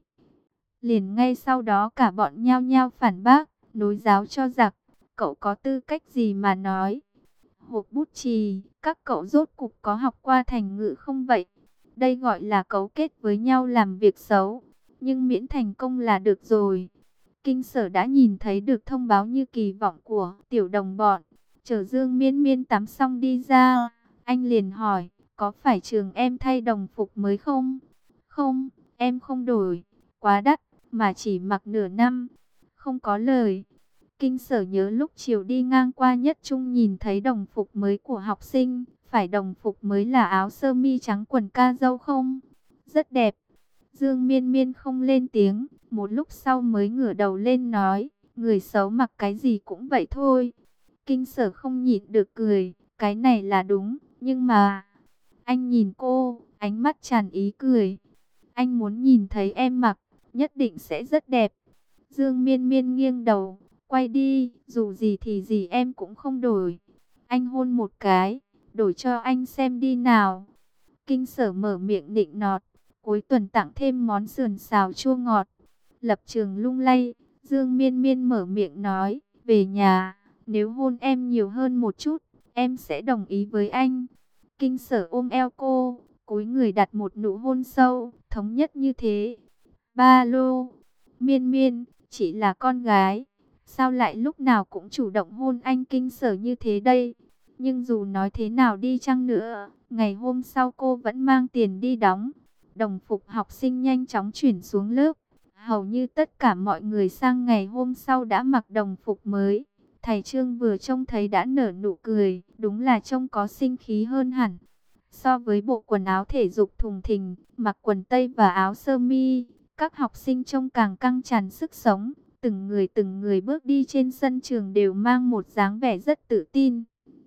Liền ngay sau đó cả bọn nhao nhao phản bác, nối giáo cho giặc. Cậu có tư cách gì mà nói? Hộp bút chì, các cậu rốt cục có học qua thành ngữ không vậy? Đây gọi là cấu kết với nhau làm việc xấu, nhưng miễn thành công là được rồi. Kinh Sở đã nhìn thấy được thông báo như kỳ vọng của tiểu đồng bọn. Chờ Dương Miên Miên tắm xong đi ra, anh liền hỏi, có phải trường em thay đồng phục mới không? Không, em không đổi, quá đắt, mà chỉ mặc nửa năm. Không có lời. Kinh Sở nhớ lúc chiều đi ngang qua Nhất Trung nhìn thấy đồng phục mới của học sinh. Phải đồng phục mới là áo sơ mi trắng quần ca dâu không? Rất đẹp. Dương Miên Miên không lên tiếng. Một lúc sau mới ngửa đầu lên nói. Người xấu mặc cái gì cũng vậy thôi. Kinh Sở không nhịn được cười. Cái này là đúng. Nhưng mà... Anh nhìn cô, ánh mắt tràn ý cười. Anh muốn nhìn thấy em mặc, nhất định sẽ rất đẹp. Dương Miên Miên nghiêng đầu. Quay đi, dù gì thì gì em cũng không đổi. Anh hôn một cái, đổi cho anh xem đi nào. Kinh Sở mở miệng nịnh nọt, cuối tuần tặng thêm món sườn xào chua ngọt. Lập trường lung lay, Dương Miên Miên mở miệng nói, về nhà, nếu hôn em nhiều hơn một chút, em sẽ đồng ý với anh. Kinh Sở ôm eo cô, cúi người đặt một nụ hôn sâu, thống nhất như thế. Ba Lô, Miên Miên, chỉ là con gái. Sao lại lúc nào cũng chủ động hôn anh Kinh Sở như thế đây? Nhưng dù nói thế nào đi chăng nữa, ngày hôm sau cô vẫn mang tiền đi đóng. Đồng phục học sinh nhanh chóng chuyển xuống lớp. Hầu như tất cả mọi người sang ngày hôm sau đã mặc đồng phục mới. Thầy Trương vừa trông thấy đã nở nụ cười, đúng là trông có sinh khí hơn hẳn. So với bộ quần áo thể dục thùng thình, mặc quần tây và áo sơ mi, các học sinh trông càng căng tràn sức sống. Từng người từng người bước đi trên sân trường đều mang một dáng vẻ rất tự tin.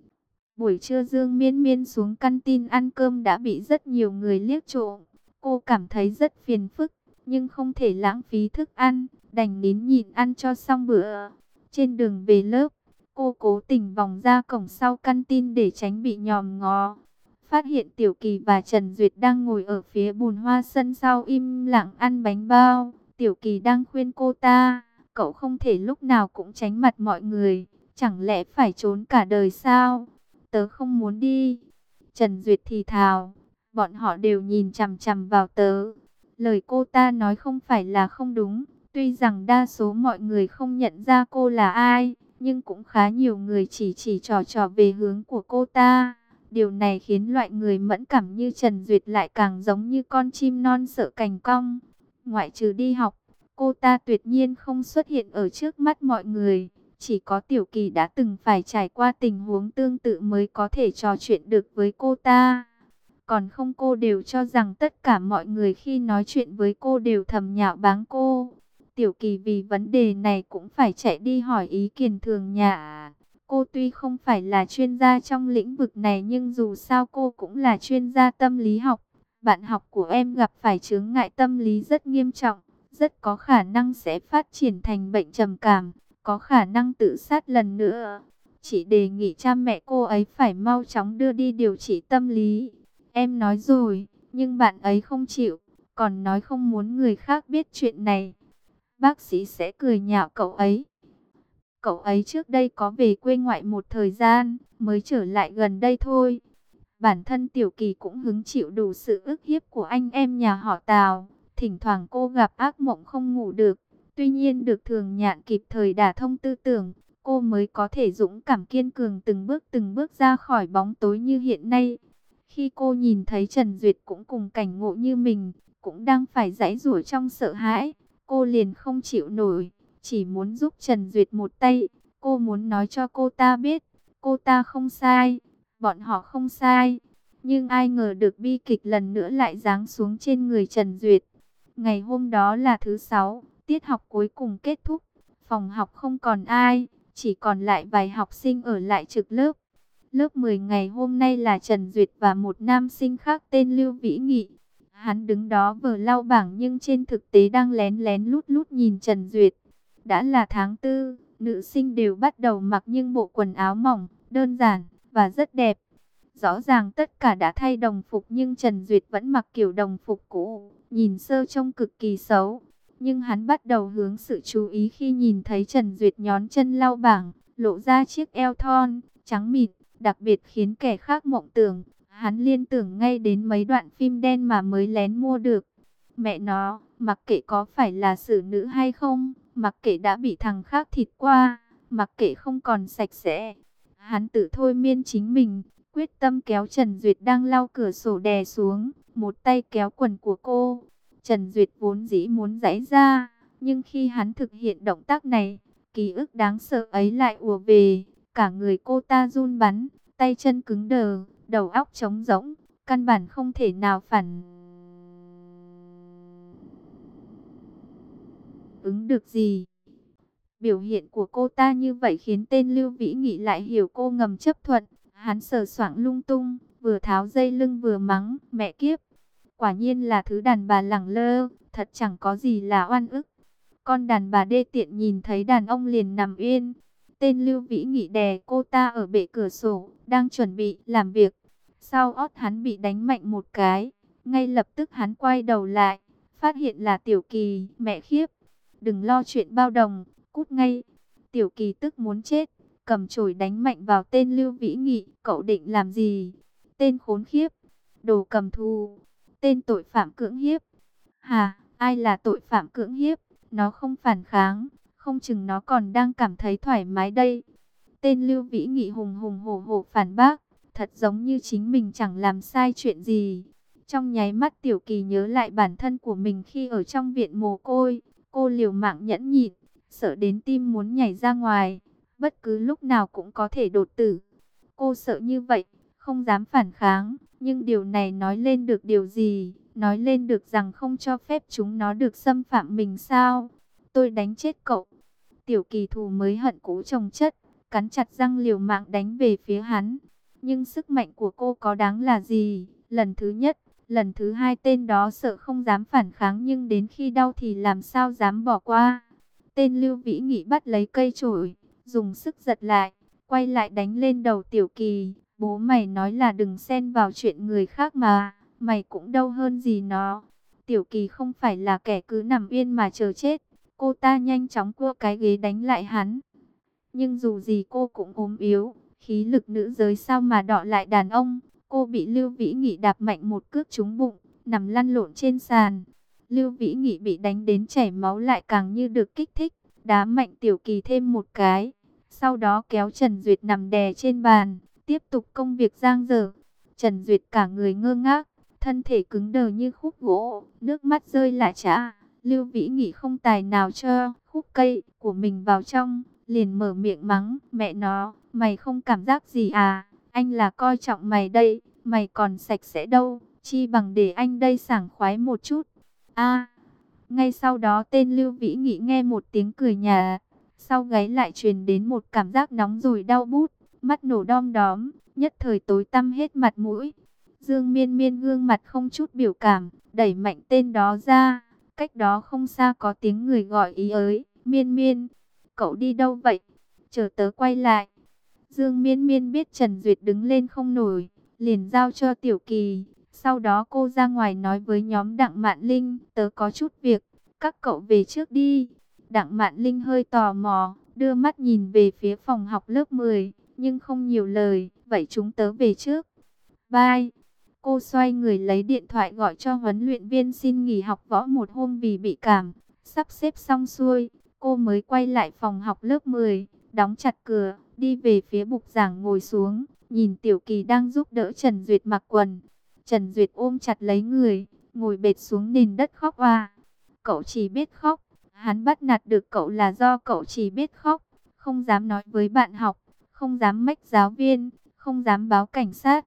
Buổi trưa Dương Miên Miên xuống căn tin ăn cơm đã bị rất nhiều người liếc trộm. Cô cảm thấy rất phiền phức, nhưng không thể lãng phí thức ăn, đành nín nhịn ăn cho xong bữa. Trên đường về lớp, cô cố tình vòng ra cổng sau căn tin để tránh bị nhòm ngó. Phát hiện Tiểu Kỳ và Trần Duyệt đang ngồi ở phía bùn hoa sân sau im lặng ăn bánh bao. Tiểu Kỳ đang khuyên cô ta, cậu không thể lúc nào cũng tránh mặt mọi người, chẳng lẽ phải trốn cả đời sao? Tớ không muốn đi. Trần Duyệt thì thào, bọn họ đều nhìn chằm chằm vào tớ. Lời cô ta nói không phải là không đúng, tuy rằng đa số mọi người không nhận ra cô là ai, nhưng cũng khá nhiều người chỉ chỉ trò trò về hướng của cô ta. Điều này khiến loại người mẫn cảm như Trần Duyệt lại càng giống như con chim non sợ cành cong. Ngoại trừ đi học, cô ta tuyệt nhiên không xuất hiện ở trước mắt mọi người. Chỉ có Tiểu Kỳ đã từng phải trải qua tình huống tương tự mới có thể trò chuyện được với cô ta. Còn không, cô đều cho rằng tất cả mọi người khi nói chuyện với cô đều thầm nhạo báng cô. Tiểu Kỳ vì vấn đề này cũng phải chạy đi hỏi ý kiến Thường Nhã. Cô tuy không phải là chuyên gia trong lĩnh vực này nhưng dù sao cô cũng là chuyên gia tâm lý học. Bạn học của em gặp phải chướng ngại tâm lý rất nghiêm trọng, rất có khả năng sẽ phát triển thành bệnh trầm cảm, có khả năng tự sát lần nữa. Chị đề nghị cha mẹ cô ấy phải mau chóng đưa đi điều trị tâm lý. Em nói rồi, nhưng bạn ấy không chịu, còn nói không muốn người khác biết chuyện này. Bác sĩ sẽ cười nhạo cậu ấy. Cậu ấy trước đây có về quê ngoại một thời gian, mới trở lại gần đây thôi. Bản thân Tiểu Kỳ cũng hứng chịu đủ sự ức hiếp của anh em nhà họ Tào. Thỉnh thoảng cô gặp ác mộng không ngủ được. Tuy nhiên được Thường Nhạn kịp thời đả thông tư tưởng, cô mới có thể dũng cảm kiên cường từng bước từng bước ra khỏi bóng tối như hiện nay. Khi cô nhìn thấy Trần Duyệt cũng cùng cảnh ngộ như mình, cũng đang phải giãy giụa trong sợ hãi, cô liền không chịu nổi, chỉ muốn giúp Trần Duyệt một tay. Cô muốn nói cho cô ta biết, cô ta không sai, bọn họ không sai. Nhưng ai ngờ được bi kịch lần nữa lại giáng xuống trên người Trần Duyệt. Ngày hôm đó là thứ sáu, tiết học cuối cùng kết thúc, phòng học không còn ai, chỉ còn lại vài học sinh ở lại trực lớp. Lớp mười ngày hôm nay là Trần Duyệt và một nam sinh khác tên Lưu Vĩ Nghị. Hắn đứng đó vừa lau bảng nhưng trên thực tế đang lén lén lút lút nhìn Trần Duyệt. Đã là tháng tư, nữ sinh đều bắt đầu mặc những bộ quần áo mỏng, đơn giản và rất đẹp. Rõ ràng tất cả đã thay đồng phục nhưng Trần Duyệt vẫn mặc kiểu đồng phục cũ, nhìn sơ trông cực kỳ xấu. Nhưng hắn bắt đầu hướng sự chú ý khi nhìn thấy Trần Duyệt nhón chân lau bảng, lộ ra chiếc eo thon, trắng mịn, đặc biệt khiến kẻ khác mộng tưởng. Hắn liên tưởng ngay đến mấy đoạn phim đen mà mới lén mua được. Mẹ nó, mặc kệ có phải là xử nữ hay không, mặc kệ đã bị thằng khác thịt qua, mặc kệ không còn sạch sẽ. Hắn tự thôi miên chính mình, quyết tâm kéo Trần Duyệt đang lau cửa sổ đè xuống, một tay kéo quần của cô. Trần Duyệt vốn dĩ muốn giãy ra, nhưng khi hắn thực hiện động tác này, ký ức đáng sợ ấy lại ùa về. Cả người cô ta run bắn, tay chân cứng đờ, đầu óc trống rỗng, căn bản không thể nào phản ứng được gì. Biểu hiện của cô ta như vậy khiến tên Lưu Vĩ Nghị lại hiểu cô ngầm chấp thuận. Hắn sờ soạng lung tung, vừa tháo dây lưng vừa mắng, mẹ kiếp. Quả nhiên là thứ đàn bà lẳng lơ, thật chẳng có gì là oan ức. Con đàn bà đê tiện nhìn thấy đàn ông liền nằm yên. Tên Lưu Vĩ Nghị đè cô ta ở bệ cửa sổ, đang chuẩn bị làm việc. Sau ót hắn bị đánh mạnh một cái, ngay lập tức hắn quay đầu lại, phát hiện là Tiểu Kỳ, mẹ khiếp. Đừng lo chuyện bao đồng, cút ngay. Tiểu Kỳ tức muốn chết, cầm chổi đánh mạnh vào tên Lưu Vĩ Nghị. Cậu định làm gì? Tên khốn khiếp, đồ cầm thù, tên tội phạm cưỡng hiếp. Hà, ai là tội phạm cưỡng hiếp? Nó không phản kháng, không chừng nó còn đang cảm thấy thoải mái đây. Tên Lưu Vĩ Nghị hùng hùng hổ hổ phản bác, thật giống như chính mình chẳng làm sai chuyện gì. Trong nháy mắt Tiểu Kỳ nhớ lại bản thân của mình khi ở trong viện mồ côi. Cô liều mạng nhẫn nhịn, sợ đến tim muốn nhảy ra ngoài, bất cứ lúc nào cũng có thể đột tử. Cô sợ như vậy, không dám phản kháng, nhưng điều này nói lên được điều gì? Nói lên được rằng không cho phép chúng nó được xâm phạm mình sao? Tôi đánh chết cậu. Tiểu Kỳ thù mới hận cũ chồng chất, cắn chặt răng liều mạng đánh về phía hắn. Nhưng sức mạnh của cô có đáng là gì? Lần thứ nhất, lần thứ hai tên đó sợ không dám phản kháng nhưng đến khi đau thì làm sao dám bỏ qua. Tên Lưu Vĩ Nghị bắt lấy cây chổi, dùng sức giật lại, quay lại đánh lên đầu Tiểu Kỳ. Bố mày nói là đừng xen vào chuyện người khác mà, mày cũng đâu hơn gì nó. Tiểu Kỳ không phải là kẻ cứ nằm yên mà chờ chết. Cô ta nhanh chóng cua cái ghế đánh lại hắn. Nhưng dù gì cô cũng ốm yếu, khí lực nữ giới sao mà đọ lại đàn ông. Cô bị Lưu Vĩ Nghị đạp mạnh một cước trúng bụng, nằm lăn lộn trên sàn. Lưu Vĩ Nghị bị đánh đến chảy máu lại càng như được kích thích, đá mạnh Tiểu Kỳ thêm một cái. Sau đó kéo Trần Duyệt nằm đè trên bàn, tiếp tục công việc giang dở. Trần Duyệt cả người ngơ ngác, thân thể cứng đờ như khúc gỗ, nước mắt rơi lã chã. Lưu Vĩ Nghị không tài nào cho khúc cây của mình vào trong, liền mở miệng mắng, mẹ nó, mày không cảm giác gì à? Anh là coi trọng mày đây, mày còn sạch sẽ đâu, chi bằng để anh đây sảng khoái một chút. A. Ngay sau đó tên Lưu Vĩ Nghị nghe một tiếng cười nhà, sau gáy lại truyền đến một cảm giác nóng rồi đau bút, mắt nổ đom đóm, nhất thời tối tăm hết mặt mũi. Dương Miên Miên gương mặt không chút biểu cảm, đẩy mạnh tên đó ra. Cách đó không xa có tiếng người gọi ý ới, Miên Miên, cậu đi đâu vậy? Chờ tớ quay lại. Dương Miên Miên biết Trần Duyệt đứng lên không nổi, liền giao cho Tiểu Kỳ. Sau đó cô ra ngoài nói với nhóm Đặng Mạn Linh, tớ có chút việc, các cậu về trước đi. Đặng Mạn Linh hơi tò mò, đưa mắt nhìn về phía phòng học lớp mười, nhưng không nhiều lời, vậy chúng tớ về trước. Bye. Cô xoay người lấy điện thoại gọi cho huấn luyện viên xin nghỉ học võ một hôm vì bị cảm. Sắp xếp xong xuôi, cô mới quay lại phòng học lớp mười, đóng chặt cửa, đi về phía bục giảng ngồi xuống, nhìn Tiểu Kỳ đang giúp đỡ Trần Duyệt mặc quần. Trần Duyệt ôm chặt lấy người, ngồi bệt xuống nền đất khóc oa. Cậu chỉ biết khóc, hắn bắt nạt được cậu là do cậu chỉ biết khóc, không dám nói với bạn học, không dám mách giáo viên, không dám báo cảnh sát.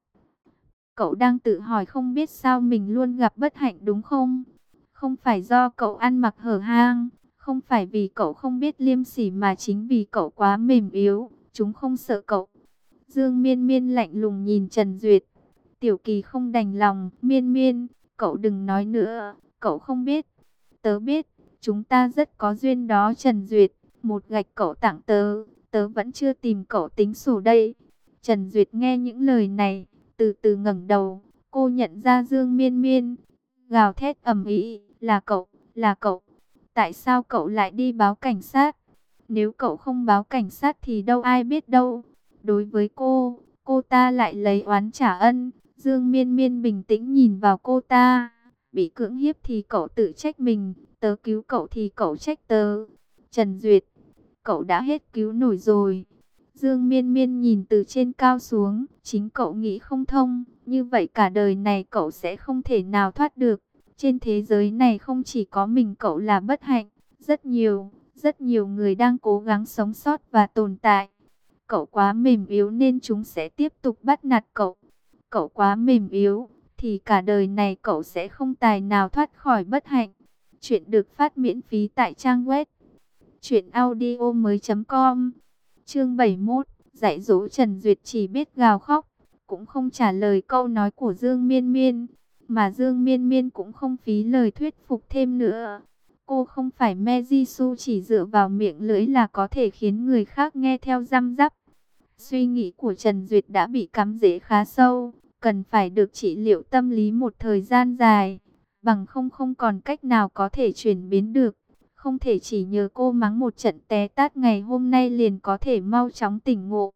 Cậu đang tự hỏi không biết sao mình luôn gặp bất hạnh đúng không? Không phải do cậu ăn mặc hở hang, Không phải vì cậu không biết liêm sỉ mà chính vì cậu quá mềm yếu, chúng không sợ cậu. Dương Miên Miên lạnh lùng nhìn Trần Duyệt. Tiểu Kỳ không đành lòng, Miên Miên, cậu đừng nói nữa, cậu không biết. Tớ biết, chúng ta rất có duyên đó Trần Duyệt, một gạch cậu tặng tớ, tớ vẫn chưa tìm cậu tính sổ đây. Trần Duyệt nghe những lời này, từ từ ngẩng đầu, cô nhận ra Dương Miên Miên, gào thét ầm ĩ, là cậu, là cậu. Tại sao cậu lại đi báo cảnh sát? Nếu cậu không báo cảnh sát thì đâu ai biết đâu. Đối với cô, cô ta lại lấy oán trả ân. Dương Miên Miên bình tĩnh nhìn vào cô ta. Bị cưỡng hiếp thì cậu tự trách mình, tớ cứu cậu thì cậu trách tớ. Trần Duyệt, cậu đã hết cứu nổi rồi. Dương Miên Miên nhìn từ trên cao xuống, chính cậu nghĩ không thông, như vậy cả đời này cậu sẽ không thể nào thoát được. Trên thế giới này không chỉ có mình cậu là bất hạnh, rất nhiều, rất nhiều người đang cố gắng sống sót và tồn tại. Cậu quá mềm yếu nên chúng sẽ tiếp tục bắt nạt cậu. Cậu quá mềm yếu, thì cả đời này cậu sẽ không tài nào thoát khỏi bất hạnh. Chuyện được phát miễn phí tại trang web truyện audio mới chấm com. Chương bảy mươi mốt, dạy dỗ. Trần Duyệt chỉ biết gào khóc, cũng không trả lời câu nói của Dương Miên Miên. Mà Dương Miên Miên cũng không phí lời thuyết phục thêm nữa. Cô không phải Mejisu chỉ dựa vào miệng lưỡi là có thể khiến người khác nghe theo răm rắp. Suy nghĩ của Trần Duyệt đã bị cắm rễ khá sâu, cần phải được trị liệu tâm lý một thời gian dài, bằng không không còn cách nào có thể chuyển biến được. Không thể chỉ nhờ cô mắng một trận té tát ngày hôm nay liền có thể mau chóng tỉnh ngộ.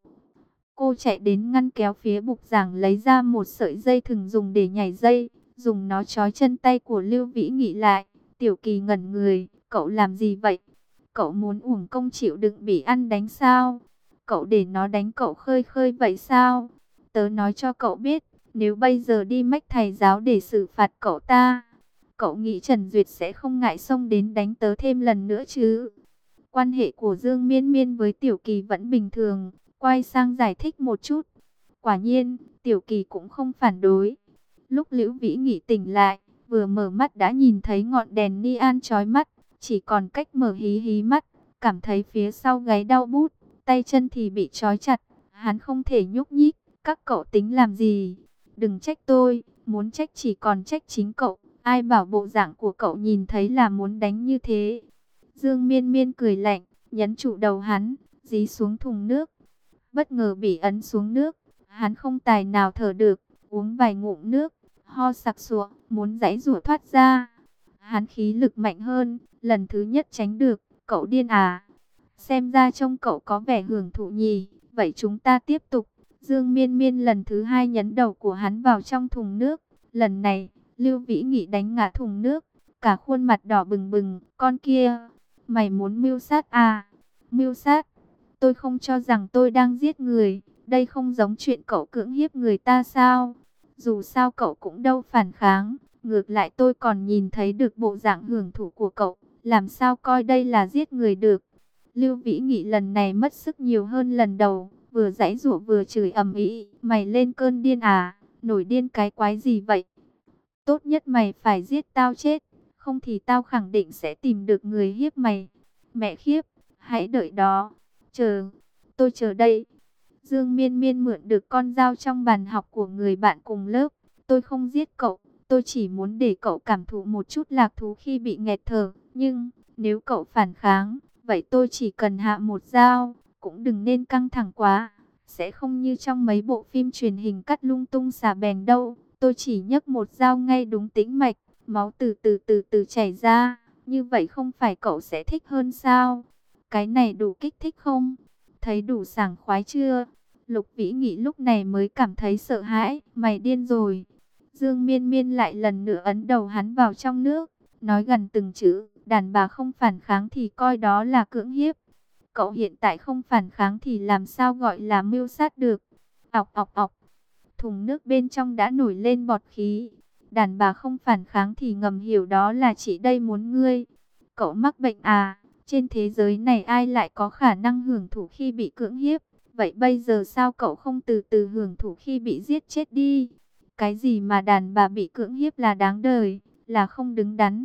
Cô chạy đến ngăn kéo phía bục giảng lấy ra một sợi dây thừng dùng để nhảy dây, dùng nó trói chân tay của Lưu Vĩ Nghị lại. Tiểu Kỳ ngẩn người, cậu làm gì vậy? Cậu muốn uổng công chịu đựng bị ăn đánh sao? Cậu để nó đánh cậu khơi khơi vậy sao? Tớ nói cho cậu biết, nếu bây giờ đi mách thầy giáo để xử phạt cậu ta, cậu nghĩ Trần Duyệt sẽ không ngại xông đến đánh tớ thêm lần nữa chứ? Quan hệ của Dương Miên Miên với Tiểu Kỳ vẫn bình thường, quay sang giải thích một chút. Quả nhiên, Tiểu Kỳ cũng không phản đối. Lúc Liễu Vĩ Nghị tỉnh lại, vừa mở mắt đã nhìn thấy ngọn đèn neon chói mắt, chỉ còn cách mở hí hí mắt, cảm thấy phía sau gáy đau bút, tay chân thì bị trói chặt, hắn không thể nhúc nhích. Các cậu tính làm gì? Đừng trách tôi, muốn trách chỉ còn trách chính cậu. Ai bảo bộ dạng của cậu nhìn thấy là muốn đánh như thế? Dương Miên Miên cười lạnh, nhấn trụ đầu hắn, dí xuống thùng nước. Bất ngờ bị ấn xuống nước, hắn không tài nào thở được, uống vài ngụm nước, ho sặc sụa, muốn giãy giụa thoát ra. Hắn khí lực mạnh hơn, lần thứ nhất tránh được. Cậu điên à? Xem ra trông cậu có vẻ hưởng thụ nhỉ. Vậy chúng ta tiếp tục. Dương Miên Miên lần thứ hai nhấn đầu của hắn vào trong thùng nước. Lần này, Lưu Vĩ Nghị đánh ngã thùng nước, cả khuôn mặt đỏ bừng bừng. Con kia, mày muốn mưu sát à? Mưu sát? Tôi không cho rằng tôi đang giết người. Đây không giống chuyện cậu cưỡng hiếp người ta sao? Dù sao cậu cũng đâu phản kháng. Ngược lại tôi còn nhìn thấy được bộ dạng hưởng thụ của cậu. Làm sao coi đây là giết người được? Lưu Vĩ Nghị lần này mất sức nhiều hơn lần đầu. Vừa giãy giụa vừa chửi ầm ĩ. Mày lên cơn điên à? Nổi điên cái quái gì vậy? Tốt nhất mày phải giết tao chết. Không thì tao khẳng định sẽ tìm được người hiếp mày. Mẹ khiếp, hãy đợi đó. Chờ, tôi chờ đây. Dương Miên Miên mượn được con dao trong bàn học của người bạn cùng lớp. Tôi không giết cậu, tôi chỉ muốn để cậu cảm thụ một chút lạc thú khi bị nghẹt thở. Nhưng, nếu cậu phản kháng, vậy tôi chỉ cần hạ một dao, cũng đừng nên căng thẳng quá. Sẽ không như trong mấy bộ phim truyền hình cắt lung tung xả bèn đâu. Tôi chỉ nhấc một dao ngay đúng tĩnh mạch, máu từ từ từ từ chảy ra. Như vậy không phải cậu sẽ thích hơn sao? Cái này đủ kích thích không? Thấy đủ sảng khoái chưa? Lục Vĩ Nghị lúc này mới cảm thấy sợ hãi. Mày điên rồi. Dương Miên Miên lại lần nữa ấn đầu hắn vào trong nước, nói gần từng chữ. Đàn bà không phản kháng thì coi đó là cưỡng hiếp. Cậu hiện tại không phản kháng thì làm sao gọi là mưu sát được? Ọc ọc ọc. Thùng nước bên trong đã nổi lên bọt khí. Đàn bà không phản kháng thì ngầm hiểu đó là chị đây muốn ngươi. Cậu mắc bệnh à? Trên thế giới này ai lại có khả năng hưởng thụ khi bị cưỡng hiếp? Vậy bây giờ sao cậu không từ từ hưởng thụ khi bị giết chết đi? Cái gì mà đàn bà bị cưỡng hiếp là đáng đời, là không đứng đắn?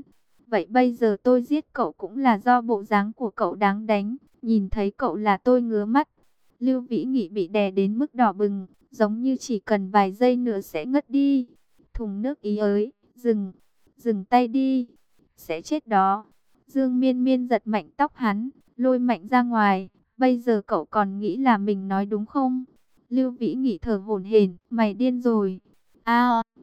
Vậy bây giờ tôi giết cậu cũng là do bộ dáng của cậu đáng đánh. Nhìn thấy cậu là tôi ngứa mắt. Lưu Vĩ Nghị bị đè đến mức đỏ bừng, giống như chỉ cần vài giây nữa sẽ ngất đi. Thùng nước ý ới, dừng, dừng tay đi, sẽ chết đó. Dương Miên Miên giật mạnh tóc hắn, lôi mạnh ra ngoài. Bây giờ cậu còn nghĩ là mình nói đúng không? Lưu Vĩ Nghị thở hổn hển, mày điên rồi. À,